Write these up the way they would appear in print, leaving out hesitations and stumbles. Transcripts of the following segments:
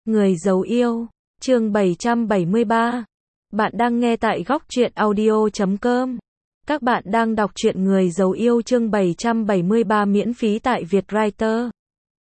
Người giấu yêu, chương 773. Bạn đang nghe tại góc truyện audio.com. Các bạn đang đọc truyện Người giấu yêu chương 773 miễn phí tại Vietwriter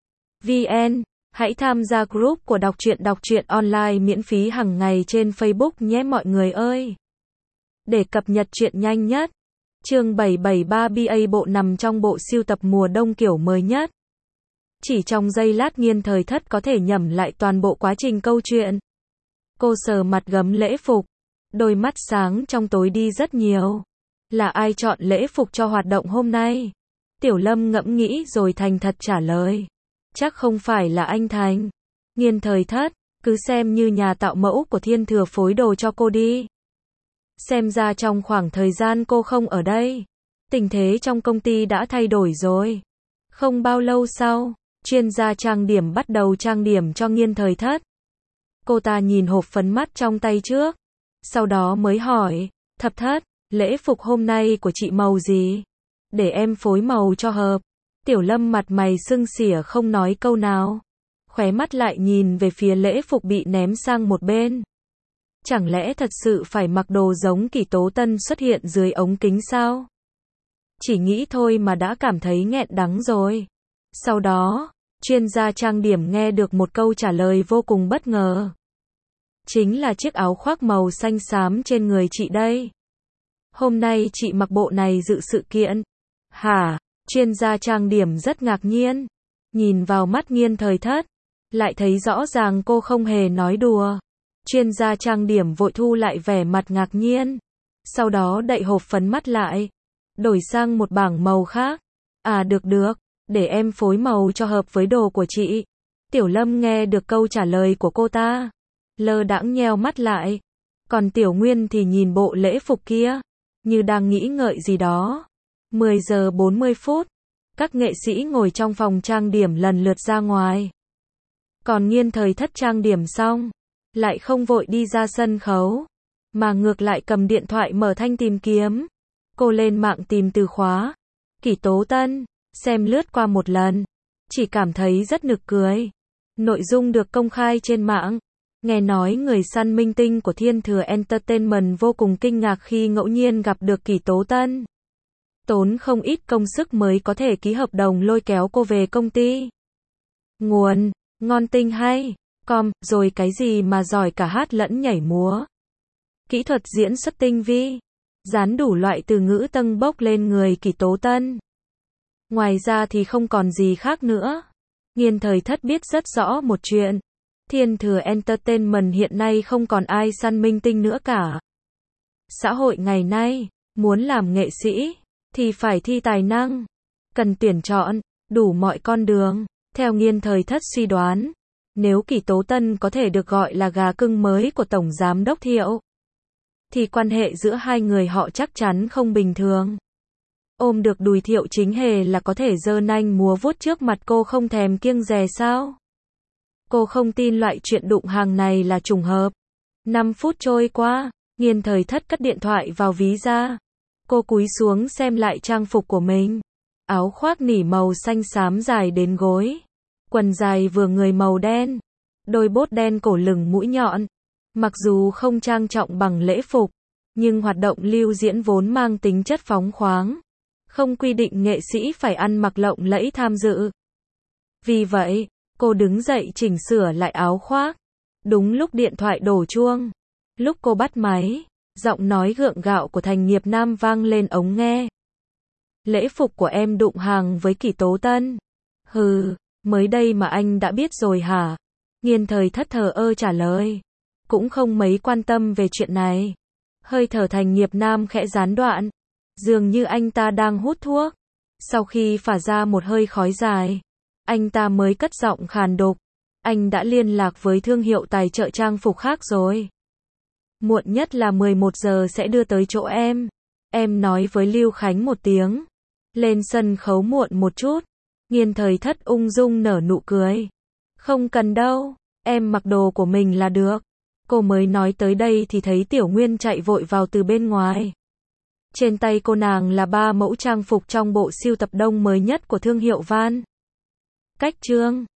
VN. Hãy tham gia group của đọc truyện online miễn phí hàng ngày trên Facebook nhé mọi người ơi. Để cập nhật truyện nhanh nhất. Chương 773 BA bộ nằm trong bộ sưu tập mùa đông kiểu mới nhất. Chỉ trong giây lát Nghiên Thời Thất có thể nhẩm lại toàn bộ quá trình câu chuyện. Cô sờ mặt gấm lễ phục, đôi mắt sáng trong tối đi rất nhiều. Là ai chọn lễ phục cho hoạt động hôm nay? Tiểu Lâm ngẫm nghĩ rồi thành thật trả lời. Chắc không phải là anh Thành. Nghiên Thời Thất, cứ xem như nhà tạo mẫu của Thiên Thừa phối đồ cho cô đi. Xem ra trong khoảng thời gian cô không ở đây, tình thế trong công ty đã thay đổi rồi. Không bao lâu sau, chuyên gia trang điểm bắt đầu trang điểm cho Nghiên Thời Thất. Cô ta nhìn hộp phấn mắt trong tay trước, sau đó mới hỏi, Thập Thất, lễ phục hôm nay của chị màu gì? Để em phối màu cho hợp. Tiểu Lâm mặt mày sưng xỉa không nói câu nào, khóe mắt lại nhìn về phía lễ phục bị ném sang một bên. Chẳng lẽ thật sự phải mặc đồ giống Kỷ Tố Tân xuất hiện dưới ống kính sao? Chỉ nghĩ thôi mà đã cảm thấy nghẹn đắng rồi. Sau đó, chuyên gia trang điểm nghe được một câu trả lời vô cùng bất ngờ. Chính là chiếc áo khoác màu xanh xám trên người chị đây. Hôm nay chị mặc bộ này dự sự kiện. Hả? Chuyên gia trang điểm rất ngạc nhiên. Nhìn vào mắt Nghiên Thời Thất, lại thấy rõ ràng cô không hề nói đùa. Chuyên gia trang điểm vội thu lại vẻ mặt ngạc nhiên. Sau đó đậy hộp phấn mắt lại, đổi sang một bảng màu khác. À được, để em phối màu cho hợp với đồ của chị. Tiểu Lâm nghe được câu trả lời của cô ta, lơ đãng nheo mắt lại. Còn Tiểu Nguyên thì nhìn bộ lễ phục kia, như đang nghĩ ngợi gì đó. 10 giờ 40 phút, các nghệ sĩ ngồi trong phòng trang điểm lần lượt ra ngoài. Còn Nghiên Thời Thất trang điểm xong, lại không vội đi ra sân khấu, mà ngược lại cầm điện thoại mở thanh tìm kiếm. Cô lên mạng tìm từ khóa Kỷ Tố Tân, xem lướt qua một lần, chỉ cảm thấy rất nực cười. Nội dung được công khai trên mạng. Nghe nói người săn minh tinh của Thiên Thừa Entertainment vô cùng kinh ngạc khi ngẫu nhiên gặp được Kỷ Tố Tân. Tốn không ít công sức mới có thể ký hợp đồng lôi kéo cô về công ty. Nguồn: Ngon Tinh Hay Com. Rồi cái gì mà giỏi cả hát lẫn nhảy múa. Kỹ thuật diễn xuất tinh vi, dán đủ loại từ ngữ tâng bốc lên người Kỷ Tố Tân. Ngoài ra thì không còn gì khác nữa. Nghiên Thời Thất biết rất rõ một chuyện. Thiên Thừa Entertainment hiện nay không còn ai săn minh tinh nữa cả. Xã hội ngày nay, muốn làm nghệ sĩ, thì phải thi tài năng. Cần tuyển chọn, đủ mọi con đường. Theo Nghiên Thời Thất suy đoán, nếu Kỷ Tố Tân có thể được gọi là gà cưng mới của Tổng Giám đốc Thiệu, thì quan hệ giữa hai người họ chắc chắn không bình thường. Ôm được đùi Thiệu Chính Hề là có thể giơ nanh múa vuốt trước mặt cô không thèm kiêng dè sao? Cô không tin loại chuyện đụng hàng này là trùng hợp. 5 phút trôi qua, Nghiên Thời Thất cất điện thoại vào ví ra. Cô cúi xuống xem lại trang phục của mình. Áo khoác nỉ màu xanh xám dài đến gối, quần dài vừa người màu đen, đôi bốt đen cổ lửng mũi nhọn. Mặc dù không trang trọng bằng lễ phục, nhưng hoạt động lưu diễn vốn mang tính chất phóng khoáng, không quy định nghệ sĩ phải ăn mặc lộng lẫy tham dự. Vì vậy, cô đứng dậy chỉnh sửa lại áo khoác. Đúng lúc điện thoại đổ chuông, lúc cô bắt máy, giọng nói gượng gạo của Thành Nghiệp Nam vang lên ống nghe. Lễ phục của em đụng hàng với Kỷ Tố Tân. Hừ, mới đây mà anh đã biết rồi hả? Nghiên Thời Thất thờ ơ trả lời, cũng không mấy quan tâm về chuyện này. Hơi thở Thành Nghiệp Nam khẽ gián đoạn, dường như anh ta đang hút thuốc. Sau khi phả ra một hơi khói dài, anh ta mới cất giọng khàn đục, anh đã liên lạc với thương hiệu tài trợ trang phục khác rồi. Muộn nhất là 11 giờ sẽ đưa tới chỗ em. Em nói với Lưu Khánh một tiếng, lên sân khấu muộn một chút. Nghiên Thời Thất ung dung nở nụ cười. Không cần đâu, em mặc đồ của mình là được. Cô mới nói tới đây thì thấy Tiểu Nguyên chạy vội vào từ bên ngoài. Trên tay cô nàng là 3 mẫu trang phục trong bộ sưu tập đông mới nhất của thương hiệu Van Cách Trương.